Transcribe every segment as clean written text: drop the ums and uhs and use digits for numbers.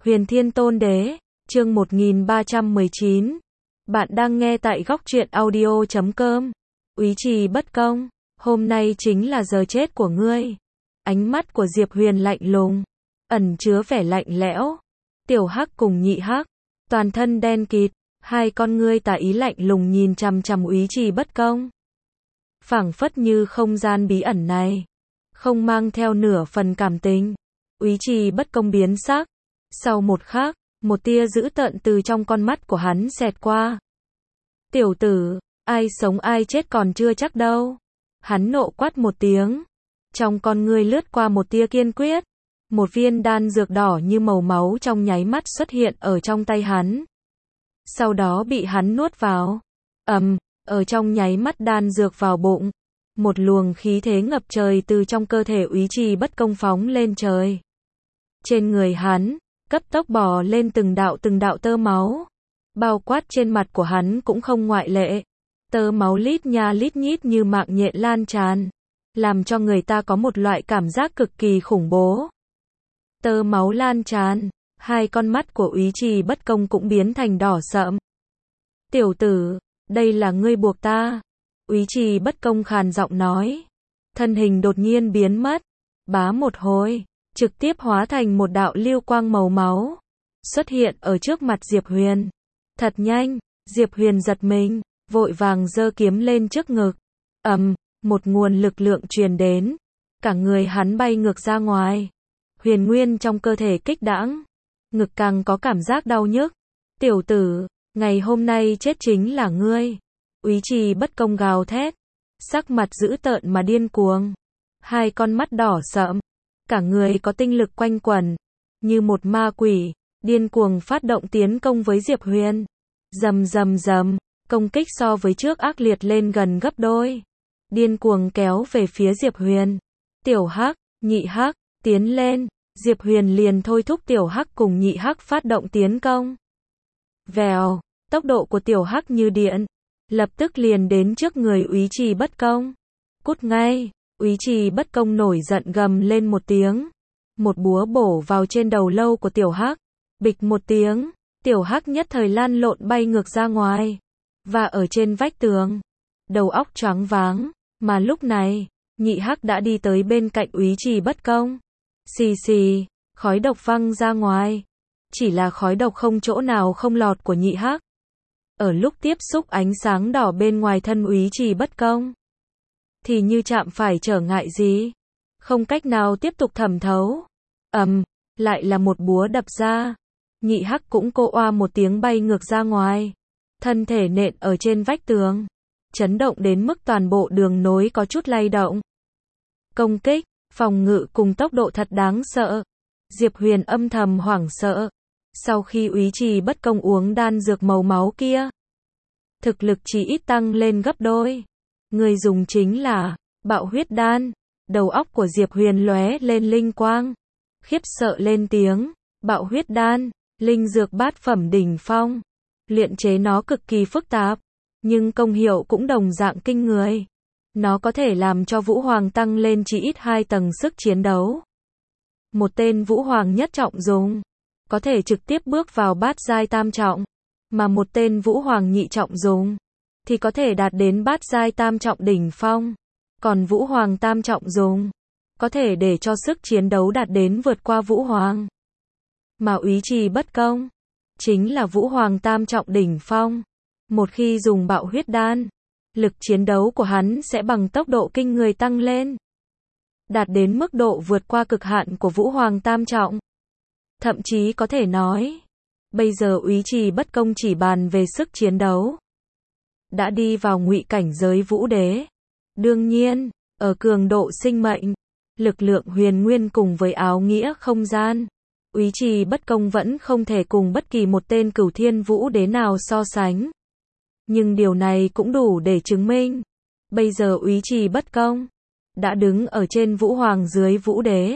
Huyền Thiên Tôn Đế, chương 1319. Bạn đang nghe tại góc truyện audio.com. Úy Trì Bất Công, hôm nay chính là giờ chết của ngươi. Ánh mắt của Diệp Huyền lạnh lùng, ẩn chứa vẻ lạnh lẽo. Tiểu Hắc cùng Nhị Hắc, toàn thân đen kịt, hai con ngươi tà ý lạnh lùng nhìn chằm chằm Úy Trì Bất Công. Phảng phất như không gian bí ẩn này, không mang theo nửa phần cảm tình. Úy Trì Bất Công biến sắc. Sau một khắc, một tia dữ tợn từ trong con mắt của hắn xẹt qua. Tiểu tử, ai sống ai chết còn chưa chắc đâu. Hắn nộ quát một tiếng. Trong con ngươi lướt qua một tia kiên quyết. Một viên đan dược đỏ như màu máu trong nháy mắt xuất hiện ở trong tay hắn. Sau đó bị hắn nuốt vào. Ở trong nháy mắt đan dược vào bụng. Một luồng khí thế ngập trời từ trong cơ thể Úy Trì Bất Công phóng lên trời. Trên người hắn, cấp tốc bò lên từng đạo tơ máu. Bao quát trên mặt của hắn cũng không ngoại lệ. Tơ máu lít nha lít nhít như mạng nhện lan tràn, làm cho người ta có một loại cảm giác cực kỳ khủng bố. Tơ máu lan tràn, hai con mắt của Úy Trì Bất Công cũng biến thành đỏ sậm. Tiểu tử, đây là ngươi buộc ta. Úy Trì Bất Công khàn giọng nói. Thân hình đột nhiên biến mất. Bá một hồi, trực tiếp hóa thành một đạo lưu quang màu máu, xuất hiện ở trước mặt Diệp Huyền. Thật nhanh, Diệp Huyền giật mình, vội vàng giơ kiếm lên trước ngực. Một nguồn lực lượng truyền đến, cả người hắn bay ngược ra ngoài. Huyền nguyên trong cơ thể kích đãng, ngực càng có cảm giác đau nhức. Tiểu tử, ngày hôm nay chết chính là ngươi. Úy Trì Bất Công gào thét, sắc mặt dữ tợn mà điên cuồng, hai con mắt đỏ sậm. Cả người có tinh lực quanh quẩn, như một ma quỷ, điên cuồng phát động tiến công với Diệp Huyền. Rầm, công kích so với trước ác liệt lên gần gấp đôi. Điên cuồng kéo về phía Diệp Huyền. Tiểu Hắc, Nhị Hắc, tiến lên. Diệp Huyền liền thôi thúc Tiểu Hắc cùng Nhị Hắc phát động tiến công. Vèo, tốc độ của Tiểu Hắc như điện, lập tức liền đến trước người Úy Trì Bất Công. Cút ngay. Úy Trì Bất Công nổi giận gầm lên một tiếng. Một búa bổ vào trên đầu lâu của Tiểu Hắc. Bịch một tiếng, Tiểu Hắc nhất thời lăn lộn bay ngược ra ngoài. Và ở trên vách tường. Đầu óc choáng váng. Mà lúc này, Nhị Hắc đã đi tới bên cạnh Úy Trì Bất Công. Xì xì, khói độc văng ra ngoài. Chỉ là khói độc không chỗ nào không lọt của Nhị Hắc. Ở lúc tiếp xúc ánh sáng đỏ bên ngoài thân Úy Trì Bất Công, thì như chạm phải trở ngại gì, không cách nào tiếp tục thẩm thấu. Lại là một búa đập ra. Nhị Hắc cũng cô oa một tiếng bay ngược ra ngoài. Thân thể nện ở trên vách tường, chấn động đến mức toàn bộ đường nối có chút lay động. Công kích, phòng ngự cùng tốc độ thật đáng sợ. Diệp Huyền âm thầm hoảng sợ. Sau khi Úy Trì Bất Công uống đan dược màu máu kia, thực lực chỉ ít tăng lên gấp đôi. Người dùng chính là Bạo Huyết Đan. Đầu óc của Diệp Huyền lóe lên linh quang, khiếp sợ lên tiếng. Bạo Huyết Đan, linh dược bát phẩm đỉnh phong. Luyện chế nó cực kỳ phức tạp, nhưng công hiệu cũng đồng dạng kinh người. Nó có thể làm cho Vũ Hoàng tăng lên chỉ ít 2 tầng sức chiến đấu. Một tên Vũ Hoàng nhất trọng dùng, có thể trực tiếp bước vào bát giai tam trọng. Mà một tên Vũ Hoàng nhị trọng dùng, thì có thể đạt đến bát giai tam trọng đỉnh phong. Còn Vũ Hoàng tam trọng dùng, có thể để cho sức chiến đấu đạt đến vượt qua Vũ Hoàng. Mà Úy Trì Bất Công, chính là Vũ Hoàng tam trọng đỉnh phong. Một khi dùng Bạo Huyết Đan, lực chiến đấu của hắn sẽ bằng tốc độ kinh người tăng lên, đạt đến mức độ vượt qua cực hạn của Vũ Hoàng tam trọng. Thậm chí có thể nói, bây giờ Úy Trì Bất Công chỉ bàn về sức chiến đấu, đã đi vào ngụy cảnh giới Vũ Đế. Đương nhiên, ở cường độ sinh mệnh, lực lượng huyền nguyên cùng với áo nghĩa không gian, Úy Trì Bất Công vẫn không thể cùng bất kỳ một tên Cửu Thiên Vũ Đế nào so sánh. Nhưng điều này cũng đủ để chứng minh, bây giờ Úy Trì Bất Công đã đứng ở trên Vũ Hoàng dưới Vũ Đế.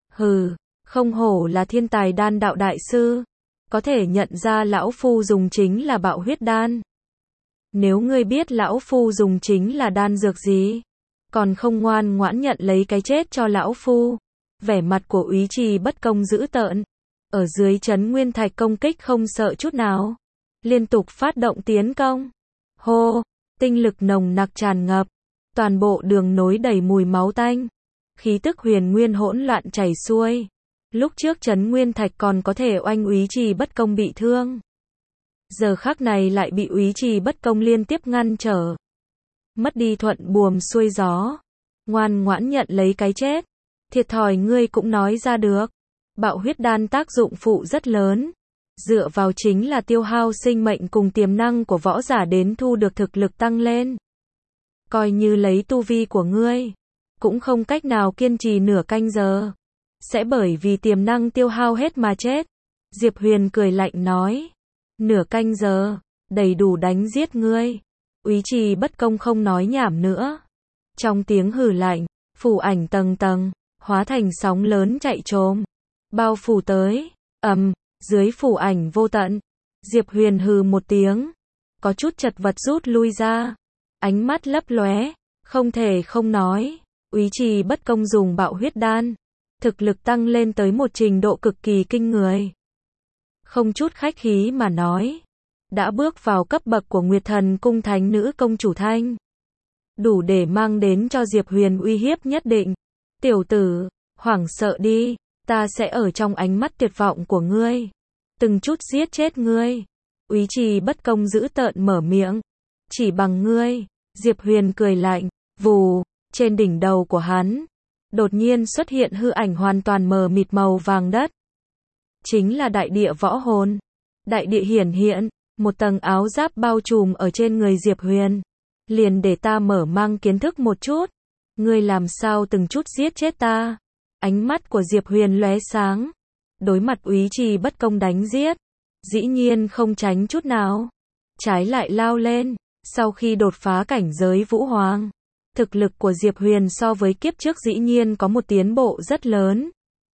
Không hổ là thiên tài đan đạo đại sư, có thể nhận ra lão phu dùng chính là Bạo Huyết Đan. Nếu ngươi biết lão phu dùng chính là đan dược gì, còn không ngoan ngoãn nhận lấy cái chết cho lão phu. Vẻ mặt của Úy Trì Bất Công dữ tợn. ở dưới trấn Nguyên Thạch công kích không sợ chút nào. Liên tục phát động tiến công. Hô, tinh lực nồng nặc tràn ngập. Toàn bộ đường nối đầy mùi máu tanh. Khí tức huyền nguyên hỗn loạn chảy xuôi. Lúc trước trấn Nguyên Thạch còn có thể oanh Úy Trì Bất Công bị thương. Giờ khắc này lại bị Úy Trì Bất Công liên tiếp ngăn trở. Mất đi thuận buồm xuôi gió. Ngoan ngoãn nhận lấy cái chết. Thiệt thòi ngươi cũng nói ra được. Bạo huyết đan tác dụng phụ rất lớn. Dựa vào chính là tiêu hao sinh mệnh cùng tiềm năng của võ giả đến thu được thực lực tăng lên. Coi như lấy tu vi của ngươi, cũng không cách nào kiên trì nửa canh giờ. Sẽ bởi vì tiềm năng tiêu hao hết mà chết. Diệp Huyền cười lạnh nói. Nửa canh giờ, đầy đủ đánh giết ngươi. Úy Trì Bất Công không nói nhảm nữa. Trong tiếng hừ lạnh, phù ảnh tầng tầng, hóa thành sóng lớn chạy trồm. Bao phủ tới, dưới phù ảnh vô tận. Diệp Huyền hừ một tiếng. Có chút chật vật rút lui ra. Ánh mắt lấp lóe, không thể không nói. Úy Trì Bất Công dùng bạo huyết đan. Thực lực tăng lên tới một trình độ cực kỳ kinh người. Không chút khách khí mà nói. Đã bước vào cấp bậc của Nguyệt Thần Cung Thánh Nữ Công Chủ Thanh. Đủ để mang đến cho Diệp Huyền uy hiếp nhất định. Tiểu tử, hoảng sợ đi. Ta sẽ ở trong ánh mắt tuyệt vọng của ngươi. Từng chút giết chết ngươi. Úy Trì Bất Công dữ tợn mở miệng. Chỉ bằng ngươi. Diệp Huyền cười lạnh. Vù, trên đỉnh đầu của hắn. Đột nhiên xuất hiện hư ảnh hoàn toàn mờ mịt màu vàng đất. Chính là đại địa võ hồn. Đại địa hiển hiện. Một tầng áo giáp bao trùm ở trên người Diệp Huyền. Liền để ta mở mang kiến thức một chút. Ngươi làm sao từng chút giết chết ta? Ánh mắt của Diệp Huyền lóe sáng. Đối mặt Úy Trì Bất Công đánh giết. Dĩ nhiên không tránh chút nào. Trái lại lao lên. Sau khi đột phá cảnh giới Vũ Hoàng. Thực lực của Diệp Huyền so với kiếp trước dĩ nhiên có một tiến bộ rất lớn.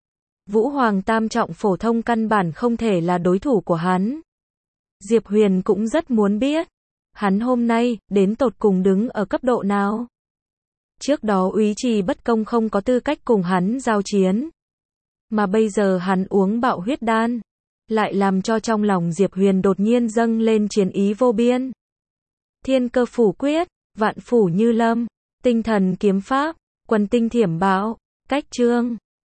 Vũ Hoàng tam trọng phổ thông căn bản không thể là đối thủ của hắn. Diệp Huyền cũng rất muốn biết. Hắn hôm nay, đến tột cùng đứng ở cấp độ nào? Trước đó Úy Trì Bất Công không có tư cách cùng hắn giao chiến. Mà bây giờ hắn uống bạo huyết đan. Lại làm cho trong lòng Diệp Huyền đột nhiên dâng lên chiến ý vô biên. Thiên cơ phủ quyết, vạn phủ như lâm, tinh thần kiếm pháp, quần tinh thiểm bạo, cách chương.